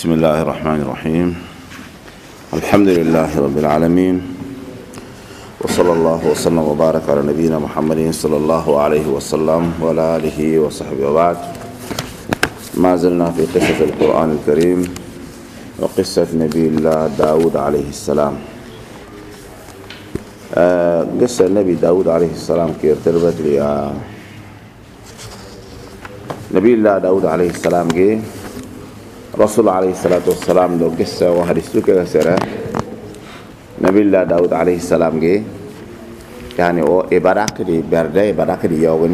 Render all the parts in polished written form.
بسم الله الرحمن الرحيم. الحمد لله رب العالمين، وصلى الله وسلم وبارك على نبينا محمد صلى الله عليه وسلم وعلى آله وصحبه وبعد. ما زلنا في قصة القرآن الكريم وقصة نبي الله داود عليه السلام. قصة النبي داود عليه السلام كي ارتبط لي نبي الله داود عليه السلام كي رسول عليه الصلاة والسلام لو قصة وحديثه كسرة نبي الله داود عليه السلام كي يعني او إبراك دي برده إبراك دي يوغني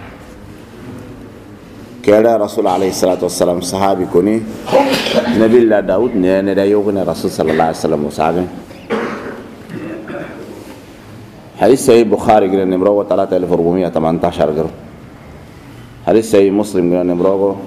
كلا رسول عليه الصلاة والسلام صحابي كوني نبي الله داود نيدا يوغني رسول صلى الله عليه وسلم وصحابي. حديث صحيح بخاري قلنا نمروه 3418 قرر. حديث صحيح مسلم قلنا نمروه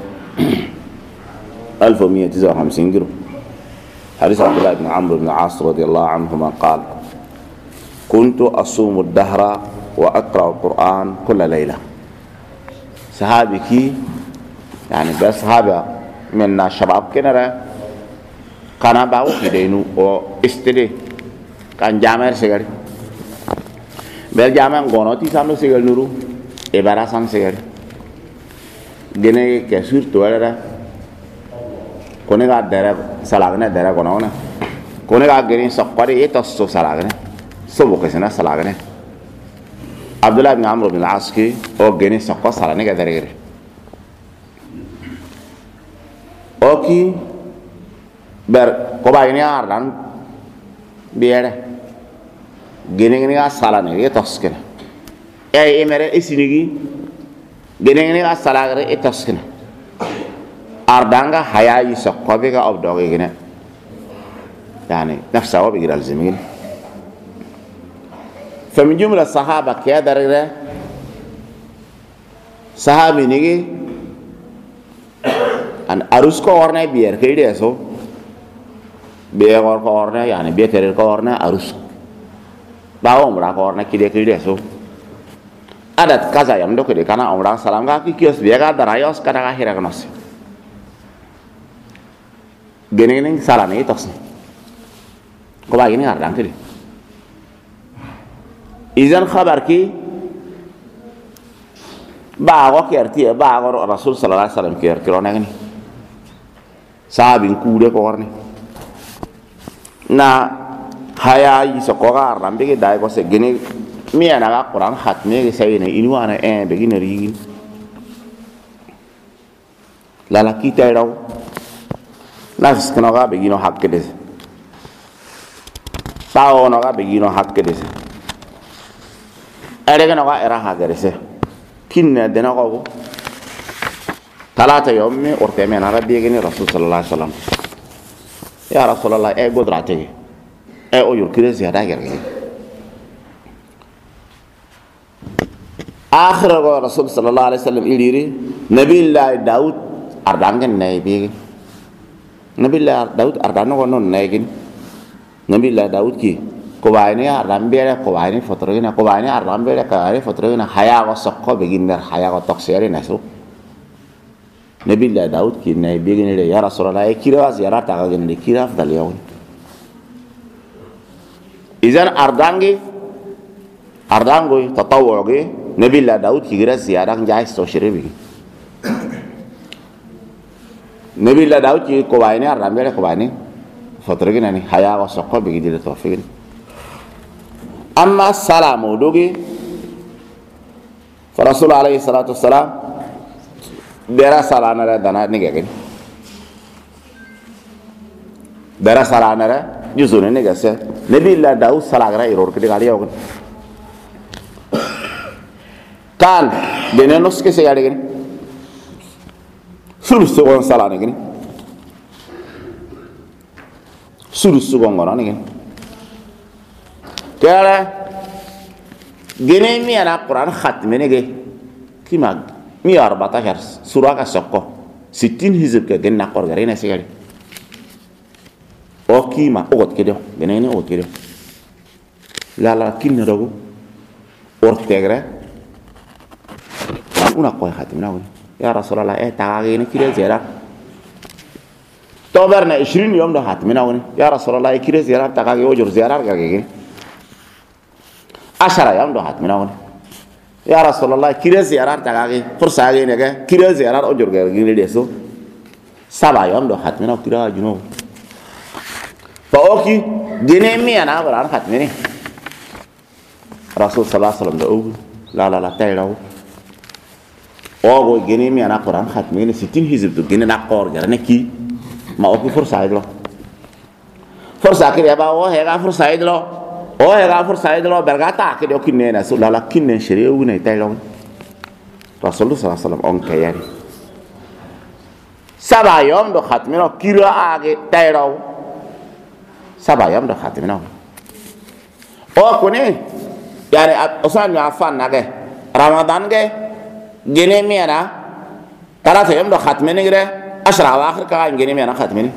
1159 قرر. حديث عبد الله بن عمرو بن العاص رضي الله عنهما قال: كنت أصوم الدهر وأقرأ القرآن كل ليلة. صحابي كي يعني بس صحابة من الشباب كنرا كان باو كدينو أو استدي كان جامع سجاري بل جامع غنوتي سامو سجال نورو إبارة سام سجاري جنيه كسر توالرا كونه كا درا سلاغنا درا كونه كونه كا جنيه سقاري يتوسط سلاغنا سبوك سنا سلاغنا عبد الله بن عمرو بن العاص كي أو جنيه سقار سلاغنا كدرا كده أوكي بر كوبايني أردان بيره جنيه سلاغنا يتوسط كده أي إمرة إسنيجي جنيه سلاغنا يتوسط كده أردانغا حياة يسقى أبدوغي كنا يعني نفسه هو بيقرأ الزميل. فمن جملة الصحابة كيا درجة صحابي نيجي أن أروس كورنا بير كيدي أسو بير كورنا يعني بير كير كورنا أروس باو مرا كورنا كيدي أسو أدت كذا يوم دو كيدي كنا أمرا سلام كا كيوس بير كا درايوس كنا كهيرا كنوسي gini salah nih tos nih, kau begini nggak dangkal. Izan kabar ki, bawa kerti ya, bawa Rasul Sallallahu Alaihi Wasallam kerti orang ini, sahabin kuda kau ni. Nah, hayai sekolah orang begini dah kau segini, mian agak Quran hatnya saya ini mana begini ringin, lala kita itu nafs kenoga begino hak kedes tao noga begino hak kedes erega noga era hak kedes kinna dena ko talata yawmi orteme na rabbi gene rasul sallallahu alaihi wasallam ya rasulullah godrate o yur kedes ya da gerge akhir ko rasul sallallahu alaihi wasallam iliri nabiillah daud ardangen nabi Nabi Allah Daud ardano kono naikin Nabi Allah Daud ki ko bayne arambere ko bayne fotorina ko bayne arambere ka are fotorina haya ko sokko beginner haya ko toksere nasu Nabi Allah Daud ki nay begine ya rasulullah kira ziyarat ta gane kira afdal yawn izan ardango tatawuge Nabi Allah Daud ki gira ziyarat jais to shiribi Nabi Allah Daud ki ko bayne arambere ko bayne fotorgi nani haya wa sokko be gidi tawfiq amma salamu dogi fa rasul alayhi salatu wassalam dera salana ra dana nige dera salana ra juzune nige se Nabi Allah Daud salagra iror kidi gali yaw kan dene nos ke se yade gani sulus segon salane gini sulus segon ngorane gini kala gini mi ana Quran khatme nege kimag mi 14 surah ka sokko 60 hizb ke genna qor gare na sigari o kima ogot kedo gene ne ogot kedo la kinna rogo ortegre una ko khatme na ya rasulullah tagage ne kire zera توبرنا 20 يوم ده هاتمنا وني يا رسول الله كيري زيارة تكاكي وجر زيارة كاكي 10 يوم ده هاتمنا وني يا رسول الله كيري زيارة تكاكي فرصة كاكي نكا كيري زيارة وجر كاكي نديسو 7 يوم ده هاتمنا كيرا جنو فأوكي جنيمي أنا بران هاتمني رسول صلى الله عليه وسلم ده لا لا لا تايلو أوغو جنيمي أنا بران هاتمني 60 حزب ده جنين أقور جرنكي ما أوكي فرصة يدلو فرصة كده يبقى أوه هيك فرصة يدلو أوه هيك فرصة يدلو برغاتا كده أوكي نينا سو لا لا كنن شريعة وني تايلو رسول الله صلى الله عليه وسلم أنك يعني 7 يوم ده ختمنا كيرا آجي تايلو 7 يوم ده ختمنا أو كوني يعني أصلا يعفان نجى رمضان جه جنيه أنا 3 يوم ده ختمنا كده 10 أواخر كان جنيه أنا ختمني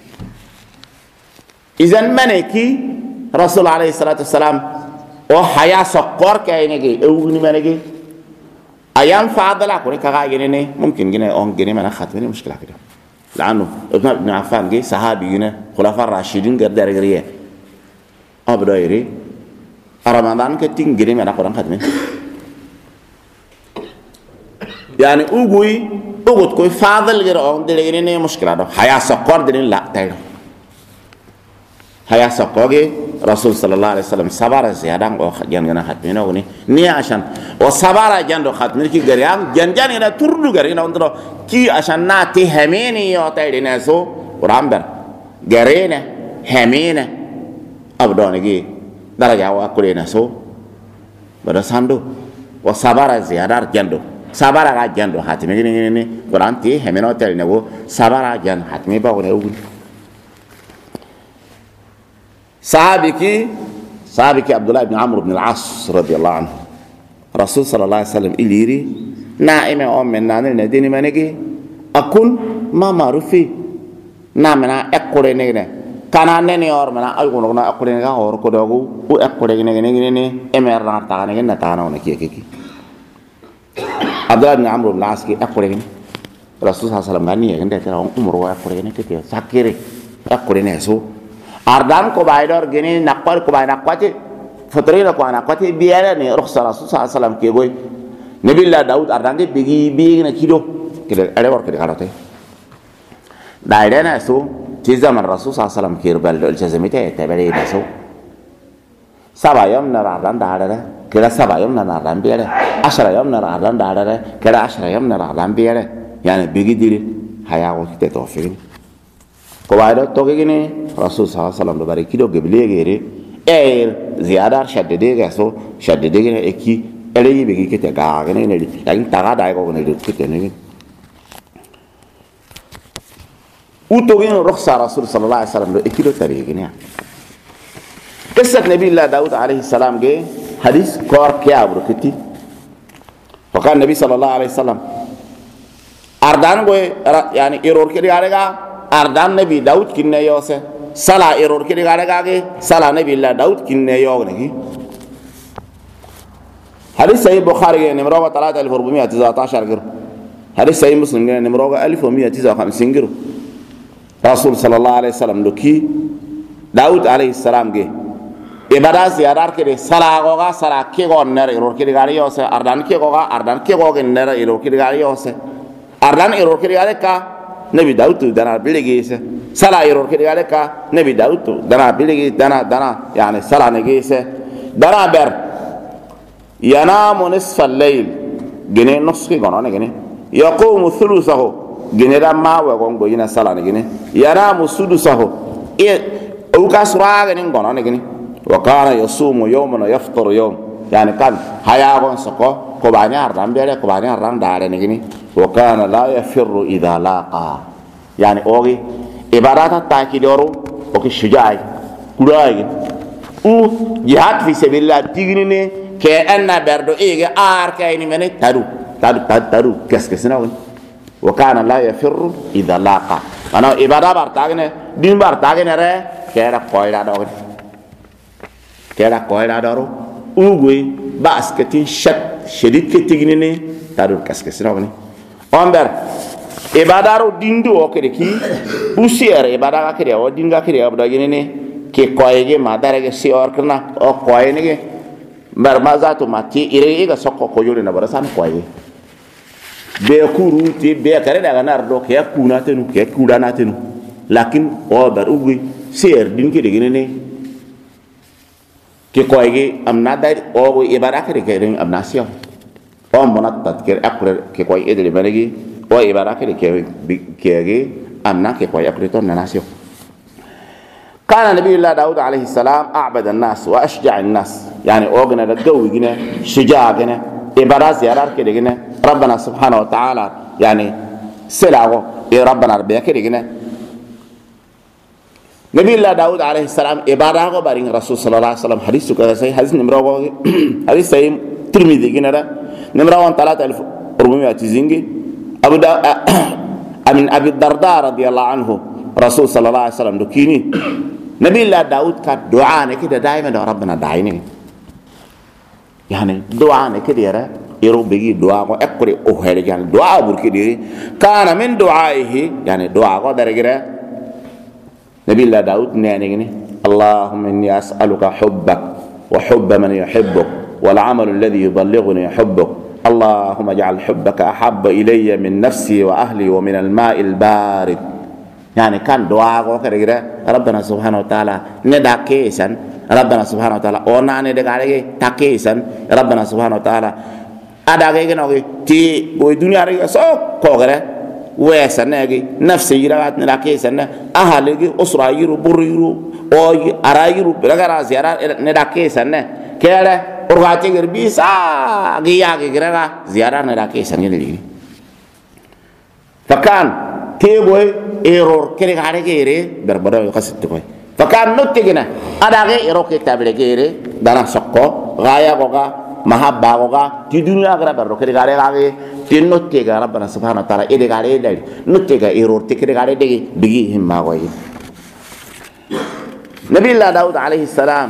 إذن منكي رسول عليه الصلاة والسلام أو حياة سكر كأنكي أوني منكي أيام فاضلة كوني كعاء جنيه ممكن جنيه أون جنيه أنا ختمني مشكلة كده لأنه ابن عفان جه صحابي جنيه خلفاء الراشدين قدر غيره أبدا يري رمضان كتير جنيه أنا قرآن ختمني يعني أقوي أقول كوي فاضل غير أون دليلني مشكلة ده حياة سكر دليل لا تايلو حياة سكر رسول صلى الله عليه وسلم صبر زيادة أو جننا ختمنا وني نيا عشان وصبر جندو ختمنا كي غريان جن هنا تردو غرينا وندرو كي عشان ناتي هميني يا تايلنا سو ورامبر غرينا همينة أبدوني درجة وأكلنا سو بدا ساندو وصبر زيادة جندو sabara ga jando hatimi ni Quranti hemeno tel nebo sabara jan hatimi ba wona ugun sahabiki Abdullah ibn Amr ibn al-As radiyallahu anhu Rasul sallallahu alaihi wasallam iliri naime o men nanel ne dini manegi akun ma marufi namena ekore ne kana ne or mana ay gono na ekore ga or ko dogu u ekore ne emer na ta ne na ta na ona kiki Abdullah bin Amr bin Al-As ki akure ni Rasul sallallahu alaihi wasallam ngani ya ngende tera umur wa akure ni kete sakire akure ni so ardan ko baidor geni nakpar ko bayna kwati fotrina ko ana kwati biara ni rukhsa Rasul sallallahu alaihi wasallam ke goy nabiullah Daud ardan ke bigi na kido kede ale war kede karate daire na so ti zaman Rasul sallallahu alaihi wasallam ke bal jazamite tabari na so 7 يوم نرى عرضان دارده كده 7 يوم نرى عرضان بيره 10 يوم نرى عرضان دارده كده 10 يوم نرى عرضان بيره يعني بيجي دي حياه تتوفين كوايد توغيني رسول صلى الله عليه وسلم بارك كيلو قبليه غيري زياده شددي غسو شددي اكي الي بيجي كده غاغني ندي لكن تاغا دايغو ندي كده ني وتوغين رخصه رسول صلى الله عليه وسلم اكيلو تاريخني قصة نبي الله داود عليه السلام جه حديث كور كيا بركتي وكان النبي صلى الله عليه وسلم أردان بوي يعني إيرور كده عليها أردان نبي داود كنا يوسه سلا إيرور كده عليها جه سلا نبي الله داود كنا يوغ نجي حديث صحيح البخاري نمرة 3419 جرو حديث صحيح مسلم نمرة 1159 جرو رسول صلى الله عليه وسلم لكي داود عليه السلام جه ibadah ziyarar kiri salah goga salah kigon nere iror kiri gari yose ardan kigoga nere iror kiri gari yose ardan iror kiri gari ka nabi Daud dana biligi se salah iror kiri gari ka nabi Daud dana biligi dana yani salah negi se dana ber yanamu nisfa al-layl gene nuski gono ne gene yaqumu thuluthahu gene da ma wa gongo yina salah ne gene yanamu sudusahu o kasra gene gono ne gene وكان يصوم يوما ويفطر يوم يعني كان حياغون سكو كوباني أردان بيري كوباني أردان داري نجني وكان لا يفر إذا لاقى يعني أوغي إبارات التاكي دورو أوكي شجاعي كلاي او جهاد في سبيل الله تيغني كأن بردو إيغي كايني مني تارو كسكسنا وكان لا يفر إذا لاقى أنا إبارة بارتاغني دين بارتاغني ري كيرا قويدا دوري كلا قويلا دارو اوغوي باسكتين شديد كتيغنيني تارو كاسكسنا وني امبر ibadaro dindu o kede ki usier ibada ka kede o dinga kede abda gene ke koyege madare ge si or kana o koyene ge bar mazatu mati ire ga sokko ko yole na bara san koyege be kuru ti be kare daga nardo ke kuna tenu ke kuda na tenu lakin o bar ugi sier din kede gene ne ke koyege amna dai o ibada kede ke ring amna siya o monat tatkir akre ke koy edele balegi o ibara ke amna ke koy akrito nanasio kana nabiyullah daud alayhi salam a'bada an-nas wa ashja'a an-nas yani ogna da gawi gina shuja'a gina ibara ziyarar ke gina rabbana subhanahu wa ta'ala yani silago rabbana rabbika ke gina nabiyullah daud alayhi salam ibara go baring rasul sallallahu alaihi wasallam hadithu ka sai hadith nimra go hadith sai tirmidhi gina da nimra 3400 zingi من أبي الدرداء رضي الله عنه رسول صلى الله عليه وسلم دكيني نبي الله داود كان دعاء كده دائما ربنا دعيني يعني دعاء كده يرى يروح بيجي دعاء أقرأ أهل يعني دعاء بركدي كان من دعائه يعني دعاء قدر كده نبي الله داود يعني اللهم إني أسألك حبك وحب من يحبك والعمل الذي يبلغني حبك اللهم اجعل حبك أحب إلي من نفسي وأهلي ومن الماء البارد يعني كان دعاء كده ربنا سبحانه وتعالى ندع كيسا ربنا سبحانه وتعالى أنا ندع عليه تكيسا ربنا سبحانه وتعالى ada ke no ti boy dunya re so ko gare wesana ge nafsi yiraat na ke sana ahale ge usra yiru buriru o arayiru beragara ziara ne da ke sana kele urgati ger bisa ge ya ge geraga ziara ne da ke sana ni fakan te boy error kere gare ge re berbara qasit ko fakan nutigina ada ge error ke tabile ge re dana sokko gaya ko ga mahabba goga ti dunya gara berro kede gare gage ti notte ga rabbana subhanahu wa ta'ala ede gare dai notte ga error te kede gare degi bigi himma goyi nabi allah daud alayhi salam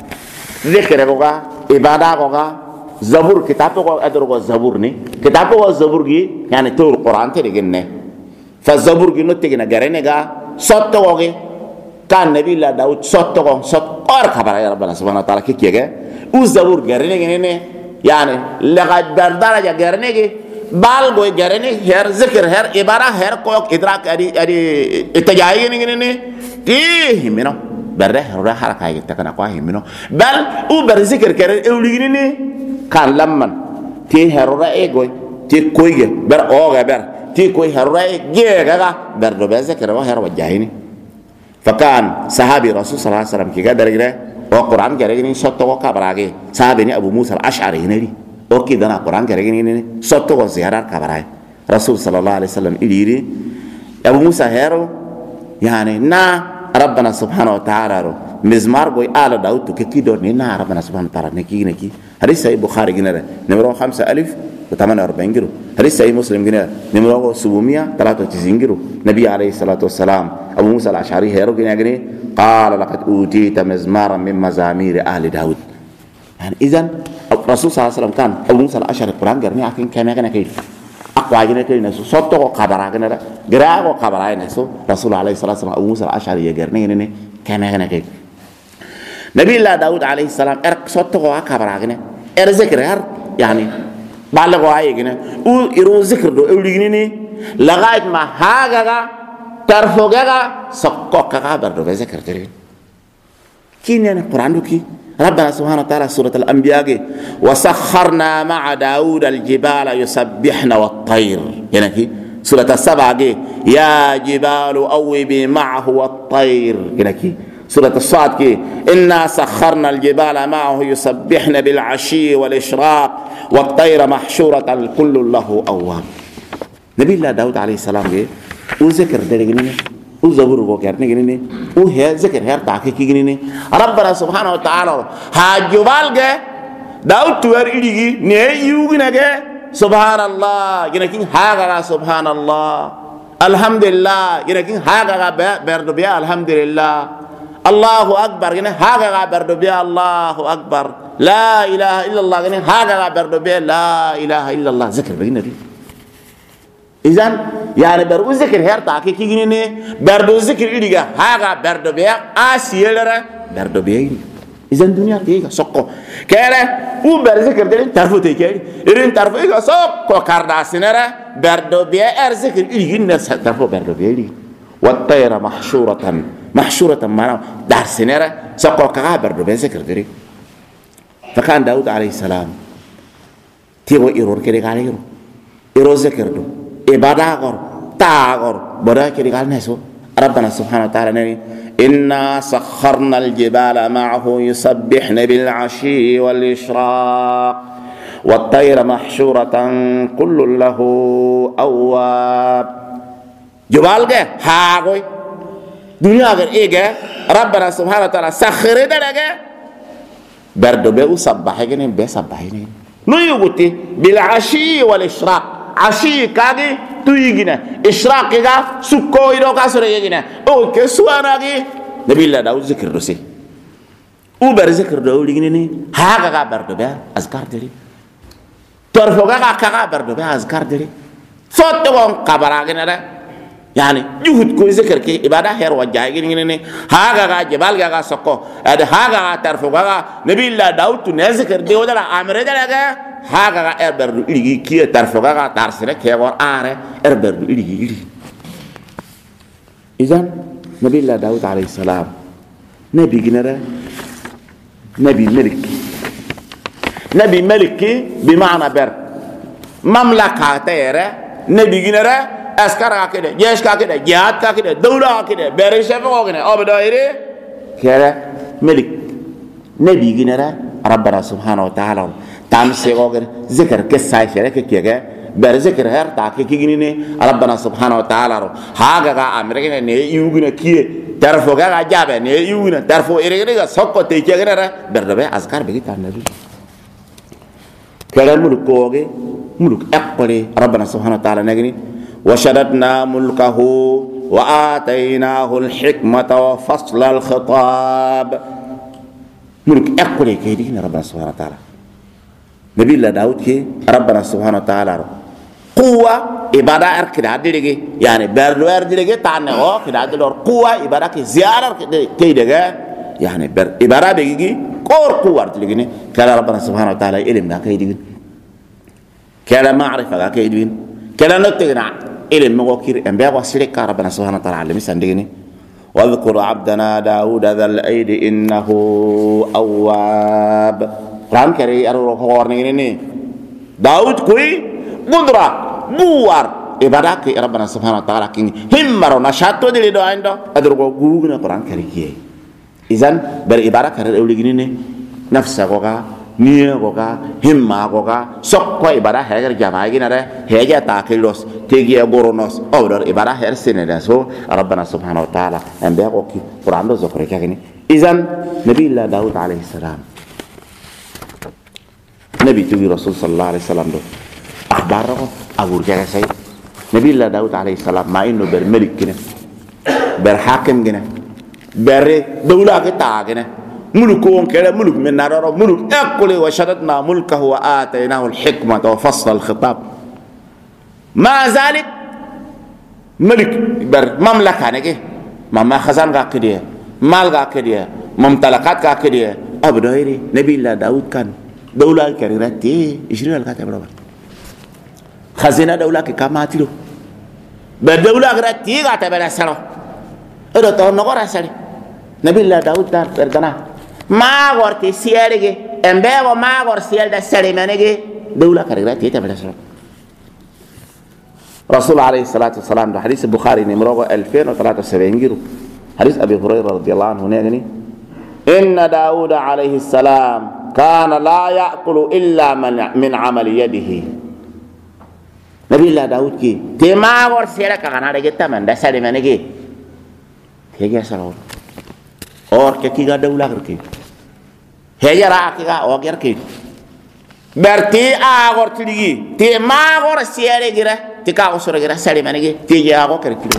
zikr goga ibada goga zabur kitab go adro go zabur ni kitab go zabur gi yani to qur'an te degenne fa zabur gi notte gina gare ne ga sotto goge kan nabi allah daud sotto go sot or khabara ya rabbana subhanahu wa ta'ala ki kiyege uzabur garne gene yani lagad dardara garne ge bal boy garne her zikr her ibara her ko idrak adi itajayi gene ti himino barre ra haraka ge takana ko himino bal u bar zikr kare ewli gene kan lamman ti herra e goy ti koyge bar o ga bar ti koy herra e ge ga bar do be zikr wa her wajahini fakan sahabi rasul sallallahu alaihi wasallam ki ga dargire وقرآن كريني صوتو كبراغي صاحبني أبو موسى الأشعري هنري أوكي دنا قرآن كريني صوتو زيارة كبراي رسول صلى الله عليه وسلم إليري أبو موسى هيرو يعني نا ربنا سبحانه وتعالى مزمار بوي آل داود كي دورني نا ربنا سبحانه وتعالى نكي حديث صحيح بخاري جنره نمرو 5048 جرو حديث صحيح مسلم جنره نمرو 793 جرو نبي عليه الصلاة والسلام أبو موسى الأشعري هيرو جنره قال لقد أوتيت مزمارا من مزامير أهل داود يعني إذن الرسول صلى الله عليه وسلم كان أبو موسى الأشعري القرآن قرني أكين كما كان كيف أقوى جنة كي نسو صوتو قبرا جنة قراء قبرا نسو رسول عليه الصلاة والسلام أبو موسى الأشعري يقرني جنة كما كان كيف نبي الله داود عليه السلام أرك صوتو قبرا جنة ذكر يعني بالغوا هاي جنة أو يرو ذكر دو أولي جنة لغاية ما هاجا ترفوغا سقوكا بردو بذكر ترين كين يعني القرآن دوكي ربنا سبحانه وتعالى سورة الأنبياء وسخرنا مع داود الجبال يسبحن والطير يعني كي سورة السبع يا جبال أوبي معه والطير يعني كي سورة الصاد كي إنا سخرنا الجبال معه يسبحن بالعشي والإشراق والطير محشورة كل له أواب نبي الله داود عليه السلام وذكر دليلني وزبور وكرني جنني وهي ذكر هر تاكي جنني ربنا سبحانه وتعالى هاجوال جه داود توير إليجي نيجي جه سبحان الله جنكين هاجا سبحان الله الحمد لله جنكين هاجا بردبيا الحمد لله الله أكبر جنه هاجا بردبيا الله أكبر لا إله إلا الله جنه هاجا بردبيا لا إله إلا الله ذكر بيننا إذن يعني برو ذكر هرتا كي كيجيني بردو ذكر إليجا هاغا بردو بيا آسيلرا بردو بيا إذن الدنيا كيجا سقو كيره هو برذكر دين تعرفوا تيجي إرين تعرفوا إيجا سقو كارداسينرا بردو بيا أرذكر إليجي الناس تعرفوا بردو بيا إلي والطير محشورة ما دارسينرا سقو كاغا بردو بيا ذكر دين فكان داود عليه السلام تيجو إيرور كده قال إيرور ذكر دو إبادة غور تاغور بدا كده قال نسو ربنا سبحانه وتعالى نبي إنا سخرنا الجبال معه يسبحن بالعشي والإشراق والطير محشورة كل له أواب جبال جه هاغوي دنيا غير إيه ربنا سبحانه وتعالى سخر ده لجه بردو بيو سبحيني بسبحيني نيوغتي بالعشي والإشراق عشي كاغي تويغنا إشراق كاغا سكو يدو كاسره يغنا او كسوانا غي نبي الله داود ذكر دوسي او بر ذكر داود غني هاغا غا بردو بها اذكار دلي ترفو غا كاغا بردو بها اذكار دلي فوتو قبرا غنا يعني جهد كو ذكر كي عباده هير وجاي غني هاغا غا جبال غا سكو اد هاغا غا ترفو غا نبي الله داود نذكر دي ولا امر دلغا هاغا اربردو إلي كي ترفوغا تارسنا كي غور آره اربردو إلي إذن نبي الله داود عليه السلام نبي جنرا نبي ملك بمعنى بر مملكة تيرا نبي جنرا أسكارا كده جيش كده جهاد كده دولة كده بريشة كده أبدايري كده ملك نبي جنرا ربنا سبحانه وتعالى تامسي غير ذكر كساي شرك كيغا بر ذكر هر تاكي كيغني ربنا سبحانه وتعالى هاغا امريكا ني يوغنا كي تعرفوا غا جابه ني يوغنا تعرفوا ايريغا سوكو تيكيغنا بردبه اذكار بيجي تانبي كلام ملكوغي ملك اقبلي ربنا سبحانه وتعالى نغني وشددنا ملكه واتيناه الحكمه وفصل الخطاب ملك اقبلي كيدين ربنا سبحانه وتعالى نبي الله داود كي ربنا سبحانه وتعالى قوة إبادة كده هديرجي يعني بردو هديرجي تانه هو كده هدير قوة إبادة كي زيارة كده يعني إبادة بيجي كور قوة هديرجي كلا ربنا سبحانه وتعالى علم ده كيدين كلا معرفة ده كيدين كلا نتجنا علم مغوكير أنبياء وسيلك ربنا سبحانه وتعالى علم سندجني واذكر عبدنا داود ذا الأيد إنه أواب قرآن كري أروح هورني داود كوي قدرة بوار إبادك ربنا سبحانه وتعالى كين هم مرو نشاطه دي لدو عندو أدرو غوغنا قرآن كري كي إذن بر إبادك كري أولي نفسه غوغا نيه غوغا هم غوغا سوكو إبادة هير جماعي نره هيجا تاكيلوس تيجي أبورونوس أودر إبادة هير سينيدسو ربنا سبحانه وتعالى أنبياء غوكي قرآن دو زكري كي إذن نبي الله داود عليه السلام نبي توي رسول صلى الله عليه وسلم دو أخباره أقول كذا شيء نبي الله داود عليه السلام ما إنه برملك كنا برحاكم كنا بر دولة كتا كنا ملكون كلا ملك من نار ملك أقول وشددنا ملكه وآتيناه الحكمة وفصل الخطاب مع ذلك ملك بر مملكة نجي مما خزان كاكديه مال كاكديه ممتلكات كاكديه أبدايري نبي الله داود كان دولة كريرتي إشرين الكاتب برابر خزينة دولة كماتيلو بدولة كريرتي كاتب براسلو إذا تون نقول راسلي نبي الله داود دار بردنا ما قرتي سيالك أمبيه وما قر سيال ده سلي منك دولة كريرتي كاتب براسلو رسول عليه الصلاة والسلام ده حديث البخاري نمرة 2073 جيرو حديث أبي هريرة رضي الله عنه نيجني إن داود عليه السلام كان لا يأكل إلا من عمل يده نبي الله داود كي تما ورسيلا كأنا رجعت من ده سالي مني كي هيجي سالون اور كي دولة كركي هيجي راكي أو كركي برتي أغور تلقي تما ورسيلا كيرا تكاو سورة كيرا سالي مني كي تيجي أغور كركي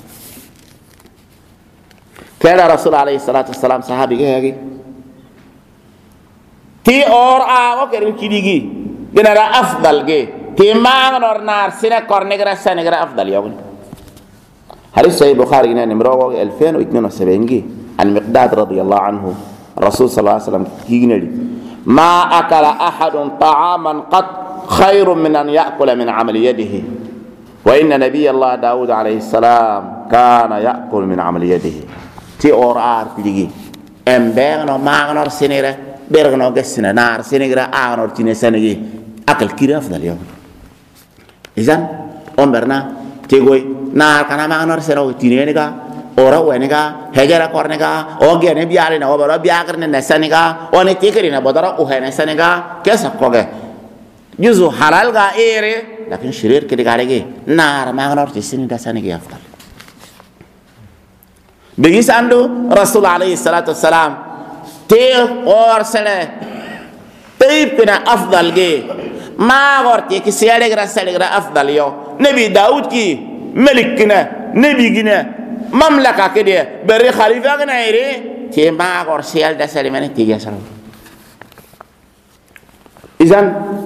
كان رسول عليه الصلاة والسلام صحابي كي تي اور آغو كرين كيديغي جنرا أفضل جي تيمان نار سنة كورنجرا سنجرا أفضل يوم. حديث صحيح البخاري نمرة 2072 عن مقداد رضي الله عنه الرسول صلى الله عليه وسلم يقول ما أكل أحد طعاما قط خير من أن يأكل من عمل يده وإن نبي الله داود عليه السلام كان يأكل من عمل يده تي أورار تيجي أمبارنا ما نار سنجرا بيرغنا قسنا نار سنجرا نار تيني سنجي أكل كير أفضل يوم. إذن أمبرنا تيجوي نار كنا ما نار سنو تيني نيجا أورا وينيجا هجرا كورنيجا أوجي نبيارينا وبرا بياكرنا نسانيجا ونتيكرينا بدرا أوه نسانيجا كيسا كوجه جزء حلال جا إيره لكن شرير كده كارجي نار ما نار تسيني دسانيجا أفضل. بيجيس عنده رسول عليه الصلاة والسلام تيل اور سنة تيب كنا أفضل جي ما غورتي كسيادة غرا سيادة غرا أفضل يو نبي داود كي ملك كنا نبي كنا مملكة كده بري خليفة كنا إيري تي ما غور سيادة سيادة مني تيجي سلام. إذن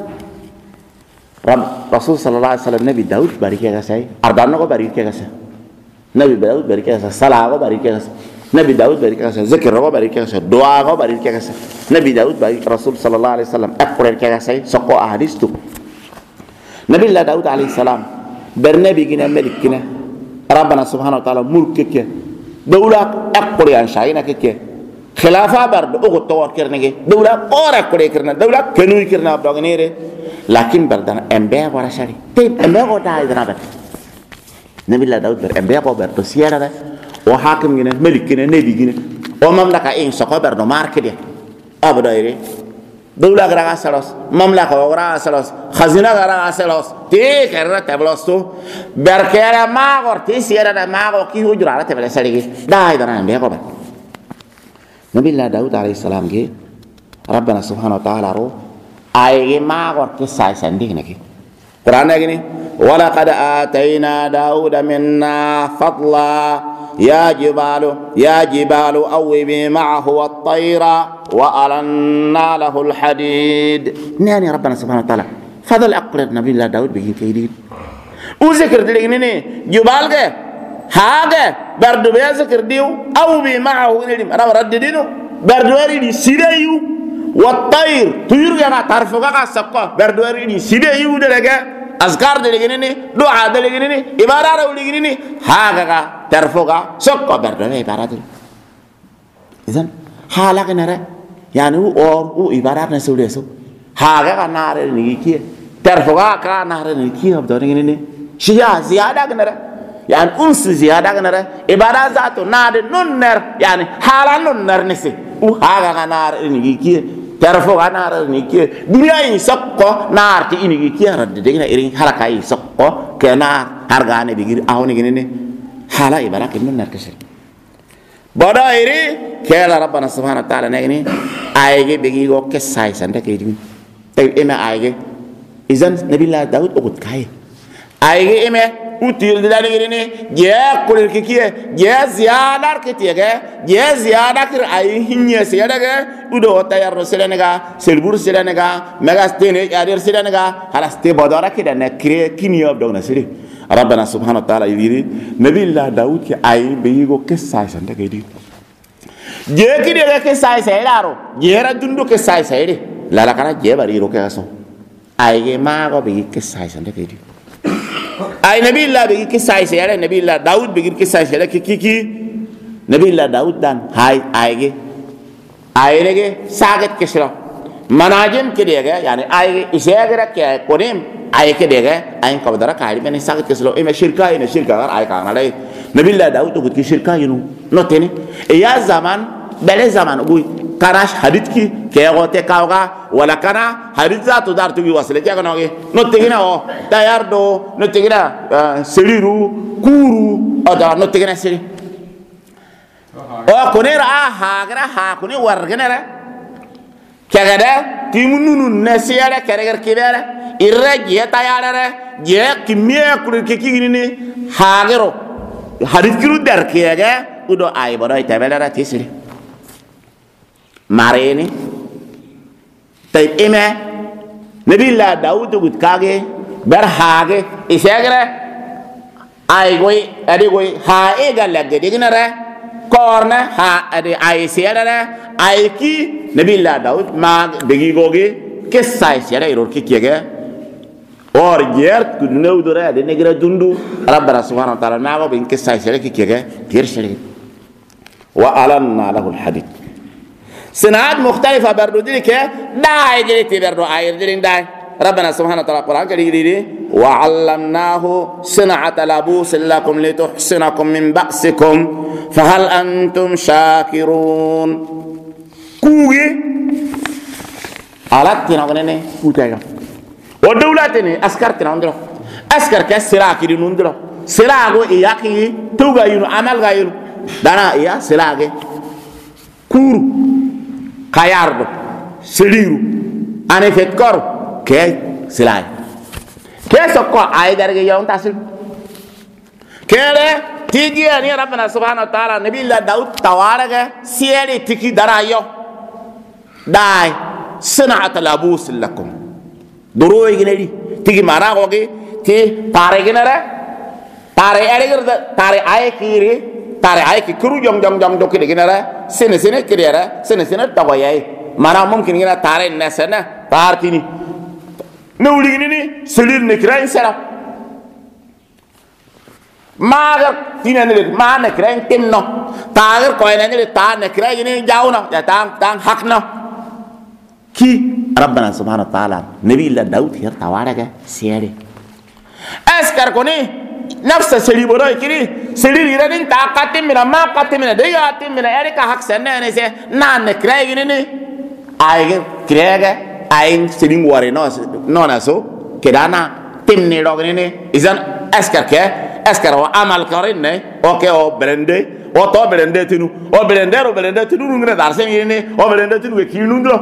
رسول صلى الله عليه وسلم نبي داود باريكي كسي أردانو كو باريكي كسي نبي داود باريكي كسي صلاة كو باريكي كسي نبي داود باريكي كسي ذكر كو باريكي كسي دعاء كو باريكي كسي نبي داود باريكي رسول صلى الله عليه وسلم أكبر كسي سقو أحاديث تو نبي الله داود عليه السلام برنبي جنا ملك جنا ربنا سبحانه وتعالى ملك كي دولة أكبر عن شاينا كي خلافة برد أقول توار كرنة دولة أور أكبر كرنة دولة كنوي كرنة أبدأ لكن بردنا أمبيا ورا شاري تيب أمبيا ورا إذا بر نبي الله داود بر أمبيا بر بسيارة ده وحاكم جنا ملك جنا نبي جنا ومملكة إن سقى برد مارك ده أبدا يري دولة غرا سلوس مملكة غرا سلوس خزينة غرا سلوس تي كرر تبلوستو بركيرا ما غور تي سيارة ما غور كي هو جرارة تبلس سريجي ده إذا أمبيا بر نبي الله داود عليه السلام جه ربنا سبحانه وتعالى رو أيه ما غور كسائي سندي نكى قرآن يقولي ولقد آتينا داود منا فضلا يا جبال أوبي معه والطير وألنا له الحديد ناني ربنا سبحانه وتعالى فضل أقرر نبي الله داود بيجي كيدين وذكر دليل جبال جه هاجه برد بيذكر ديو أوبي معه نليم أنا مرددينه برد وريدي سيديو والطير طير جنا تعرفوا سبقة بردواري سيده يود لجا أذكار دلجنني دعاء دلجنني إبارة دلجنني هاجا تعرفوا سبقة بردواري إبارة إذن حالك نرى يعني هو إبارة نسولي سو هاجا نار نيجي تعرفوا نار نيجي هبدوني شيء زيادة نرى يعني أنس زيادة نرى إبارة ذاته نار نر يعني حالا نر نسي وهاجا نار نيجي تعرفوا نار نيكي دنيا يسقى نار تي نيكي رد دينا إيرين حركة يسقى كنار هرجانة بيجي أهون يجيني حالا إبارة كم نار كسر بدا إيري كلا ربنا سبحانه وتعالى نيجي آيجي بيجي هو كسائي سنده كيدين طيب إما آيجي إذن نبي الله داود أقول كاي آيجي إما وتير دلالي كيدين جاء كل الكيكية جاء زيادة كتير جاء زيادة كر أي هنية زيادة كه udah tayar roselanga selbur selanga megastene yadir selanga halas te bodora kida na kire kinyo dogna siri rabbana subhanahu wa ta'ala yiri nabi allah daud ki ay beyigo kessa sanda kaydi je kide ga kessa sai laro je ra dundu kessa sai de la la kana je bari ro kaso ay ge ma go be kessa sanda kaydi ay nabi allah be kessa sai ya nabi allah daud be kessa sai ki nabi allah daud dan hay ay ge आयरेगे सागत किसरा मनाजिम के देगा यानी आये इसे अगर क्या है कोनेम आये के देगा आये कबदरा कायरी में नहीं सागत किसरा इमे शिरका अगर आये कांगना ले नबीला दाऊद तो कुछ की शिरका यूँ नोटे ने या ज़मान बड़े ज़मान कोई कराश हरित की क्या होते काओगा वाला कना हरित जा तो दार तो की वसले क्या करोगे नोटे की ना हो तैयार दो नोटे की ना सिरिरू कूरू और दार नोटे की ना सिरी oh kone ra hagra ha kone wargana ra kagada timununu nasiara karagar kidara irra je tayara ra je kimya kur kiki ni hagero hadith kiru dar kiyaga udo ay bodoy tabela ra tisiri mareni tay ime nabi allah daud gud kage ber haage isegre ay goy adi goy ha e galagge dignare korne ha adi ay sere ay ki nabillah daud ma degi goge kessa sere iror ki kege or yer ku newdore de negra dundu rabbana subhanahu wa ta'ala nago bin kessa sere ki kege tir sere wa alanna lahu alhadid سنوات مختلفة بردو دي كه داي جريتي بردو آير جرين داي ربنا سبحانه وتعالى القرآن كريم وعلمناه صنعة لبوس لكم لتحصنكم من بأسكم فهل أنتم شاكرون كوغي آلات تناغنيني كوتايا ودولاتني أسكار تناغنيني أسكار كسراكي دي نوندرو سراغو إياكي توغا ينو عمل غايرو دانا إيا سراغي كورو kayardo seliru ane fet kor ke silay ke sokko ay darge yaw tasil kele tigi ani rabbana subhanahu wa ta'ala nabillah daud tawaraga siere tiki darayo dai sana'at labus lakum duro ignedi tigi mara goge ti tare ginara tare erigirda tare ay kiri tare ay ki kuru jong do kidi ginara sene kiriara sene tagoyay mana mumkin gina tare nesena partini newli ni selir ne krain sera magar tinane ma ne krain timno tagar ko ne ta ne krain ni jawna ya tang hakna ki rabbana subhanahu wa ta'ala nabi la daud her tawaraga siere askar koni نفس سلي بروي كري سلي يردين تاقاتي منا ما قاتي منا دياتي منا إريكا حق سنة نسي نان كراي جنني آيك كرايك آين سلي مواري ناسو كدانا تمني لوغنيني إذن أسكر هو عمل كارين أوكي أو برندي أو تو برندي تنو أو برندي تنو نغنى دارسين يني أو برندي تنو كيلو نغنى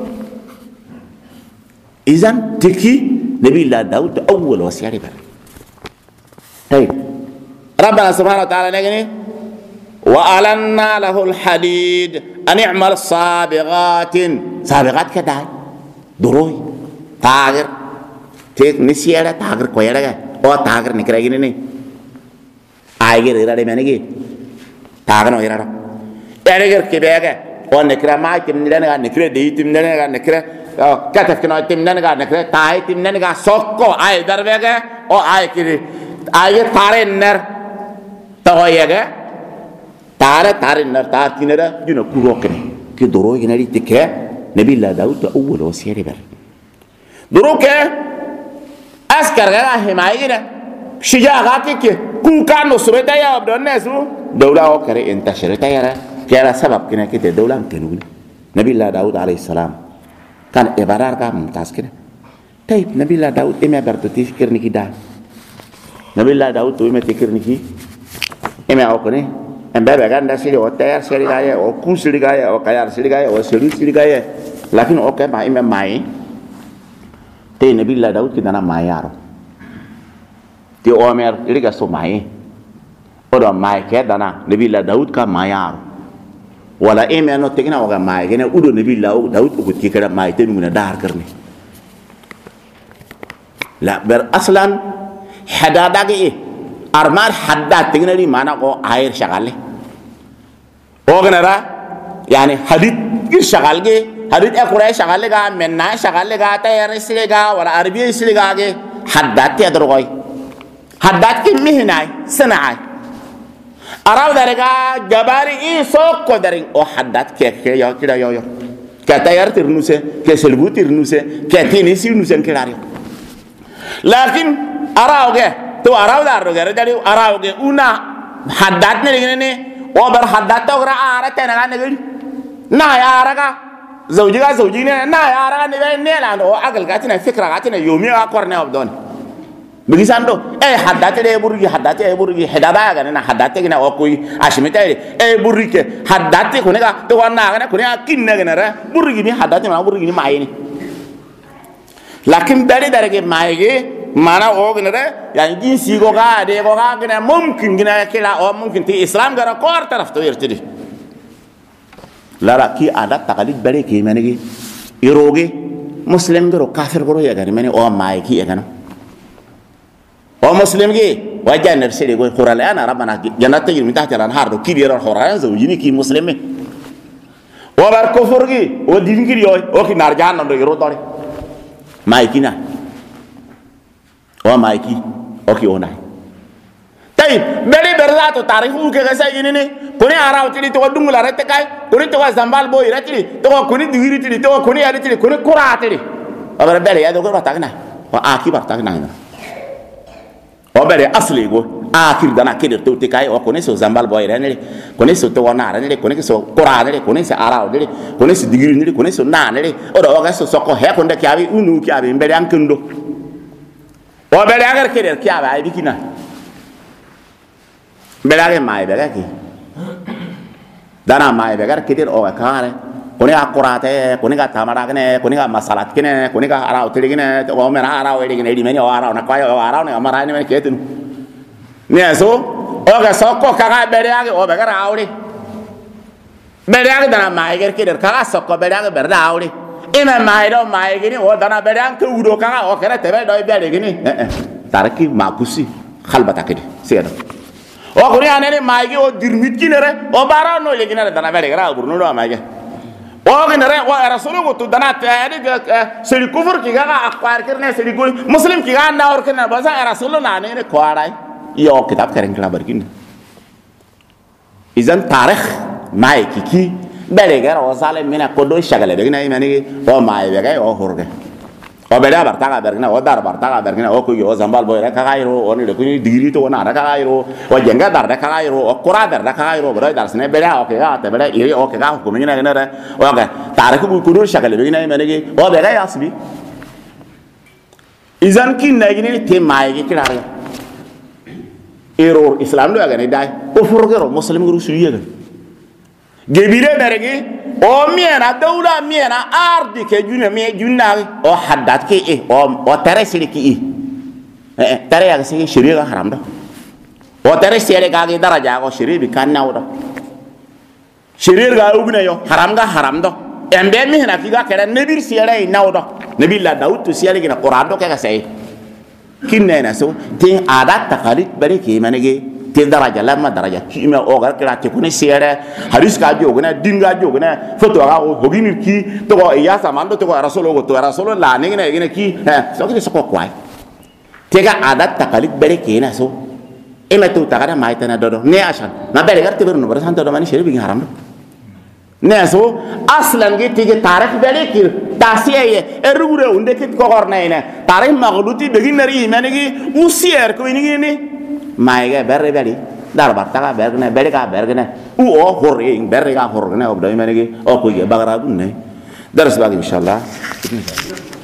إذن تكي نبي الله داود أول وسياري بر طيب ربنا سبحانه وتعالى نجني وألنا له الحديد أن يعمل سابغات كده دروي تاجر تيك نسيارة تاجر كويرة أو تاجر نكرهيني ني آيجر إيرادي منيجي تاجر نويرة إيرادي كبيرة أو نكره ما تمنينا نكره دي تمنينا نكره كتف كنا تمنينا نكره تاي تمنينا سوكو آي دربيجة أو آي كذي آيه تاري نر تغيّجة تاري نر تار كنرا جنا كروكني كدروي كناري تكه نبي الله داود أول وسيري بر دروك أسكر غير حماية شجاعة كي كوكا نصرة يا عبد الناس دولة أوكري انتشرت يا كلا سبب كنا كده دولة كنون نبي الله داود عليه السلام كان إبرار كا ممتاز كده طيب نبي الله داود إما برتوتي فكرني كده نبي الله داود تو إما تكرني كي إما أوكني إما بعدين ده سيري وتيار سيري جاية أو كوس سيري جاية أو كيار سيري جاية أو سيري سيري جاية لكن أوكي ما إما ماي تي نبي الله داود كده أنا مايارو تي أمير إلي كسو ماي أودا ماي كده أنا نبي الله داود كا مايارو ولا إما أنو تكنا أوكا ماي كنا أودو نبي الله داود أقول كده ماي تاني من دار كرني لا بر أصلاً حدادا إيه أرمار حداد تقولي ما أنا أو عير شغالة أو كنرا يعني حديد شغال جي حديد أقرأ شغالة جا منا شغالة جا تيار سيلة جا ولا عربي سيلة جا جي حداد تيادروي حداد كم مهناي سناي أراو درجة جباري إيه سوق كدرين أو حداد كي يا كده يا كتيار ترنوسه كسلبو ترنوسه كتينيسي نوسه كلاريو لكن أراوغه تو أراو داروغه رجالي أراوغه أونا حدات نريني وبر حدات تغرى آرة تناغا نغيري نا يا آرغا زوجي نا يا آرغا نبي نيلان أو أقل غاتنا فكرة غاتنا يومي أقرنا أبدون بيساندو حدات لي بورغي حدادا غانا حدات غنا أوكوي أشميتاي بورغي حدات كونغا تو وانا غنا كونغا كين غنا بورغي ني حدات ما بورغي ني مايني لكن داري داري مايغي mana ogna re yani jinsi go ga de go ga gna mumkin gna kila o mumkin ti islam gara kor taraf to yertidi lara ki adat taqalid bare ki manigi iroge muslim garo kafir garo ya gani mani o mai ki ya gana o muslim gi wa jannar sire go qur'an ana rabbana jannat tajri min tahtiha al-anhar do kidi ro horan zawjini ki muslimi o bar kufur gi o din gi yo o ki nar jahannam do yoro dore maikina o maiki o ki onai tay beri berzato tarihu ke gasa yini kuni araw tili to dungula rete kay kuni to zambal boy rete to kuni digiri tili to kuni ari tili kuni qura tili abar beri ya do ko batagna o aki batagna o beri asli go akir dana kedir to te kay o kuni so zambal boy rene kuni so to wana rene kuni so qura rene kuni so araw rene kuni so digiri rene kuni so na rene o do ga so sokko he ko nde kyabi unu kyabi beri ankendo o beri agar kedir kyabi ay bikina belage mai belagi dana mai begar kidir o kare kuni akurate kuni ga tamara kene kuni ga masalat kene kuni ga arau tili kene o mera arau edi kene di meni o arau na kwa o arau ne amara ne ketin ne so o ga sokko kaga belage o begar auri belage dana mai ger kidir kaga sokko belage berda auri ina mai do mai gini o dana belang ke udo kaga o kere tebe do belage gini tarki makusi khalbata kedi sedo o kuni anene maigi o dirmit kinere o bara no le kinere dana bere gara burno do maigi o kinere o rasulu go to dana tade seri kufur ki ga akwar kirne seri go muslim ki ga na or kirne basa rasulu na ne ko arai yo kitab karen kala barkin izan tarikh maigi ki bere gara o sale mina ko do shagale de na imani o maigi ga o horge o beda bartaga bergina o dar bartaga bergina o ko yo zambal boy reka gairo oni de kuni digiri to na reka gairo o jenga dar reka gairo o qura dar reka gairo boy dar sene beda o ke ga te beda iri o ke ga ko mina ne re o ga tarik bu kudur shagale begina menegi o beda yasbi izan kin na gini te mai gi kirare error islam do ga ne dai o furgero muslim guru suye ga gebire beregi o miena dawla miena ardi ke juna me junna o haddat ke o tare siriki tare ya sigi shari'a haram da o tare sere ga ga daraja go shari'a bi kan nawo da shari'a ga ubina yo haram do embe mi na fi ga kere nabi sere nawo da nabi la daud to sere ga qur'an do ke ga sai kinne na so tin adat taqalid bare ke manege te daraja lamma daraja kime o gar kira te kuni sere hadis ka jogna dinga jogna foto ga o hogini ki to go ya samando to go rasulu go to rasulu la ne ne ki so ke so ko kwai te ga adat taqalid bere ke na so ina to tagada mai tana dodo ne ashan na bere gar te ber no bar santo do mani sheri bi haram ne so aslan ge te tarikh bere ki tasiye erugure unde ki ko gorna ina tarikh maghluti be ginari mani gi usier ko ni maige berre beri dar bartaga bergne berga bergne u o horre berga horgne obdo menegi o ko ye bagara bunne dars bagi insyaallah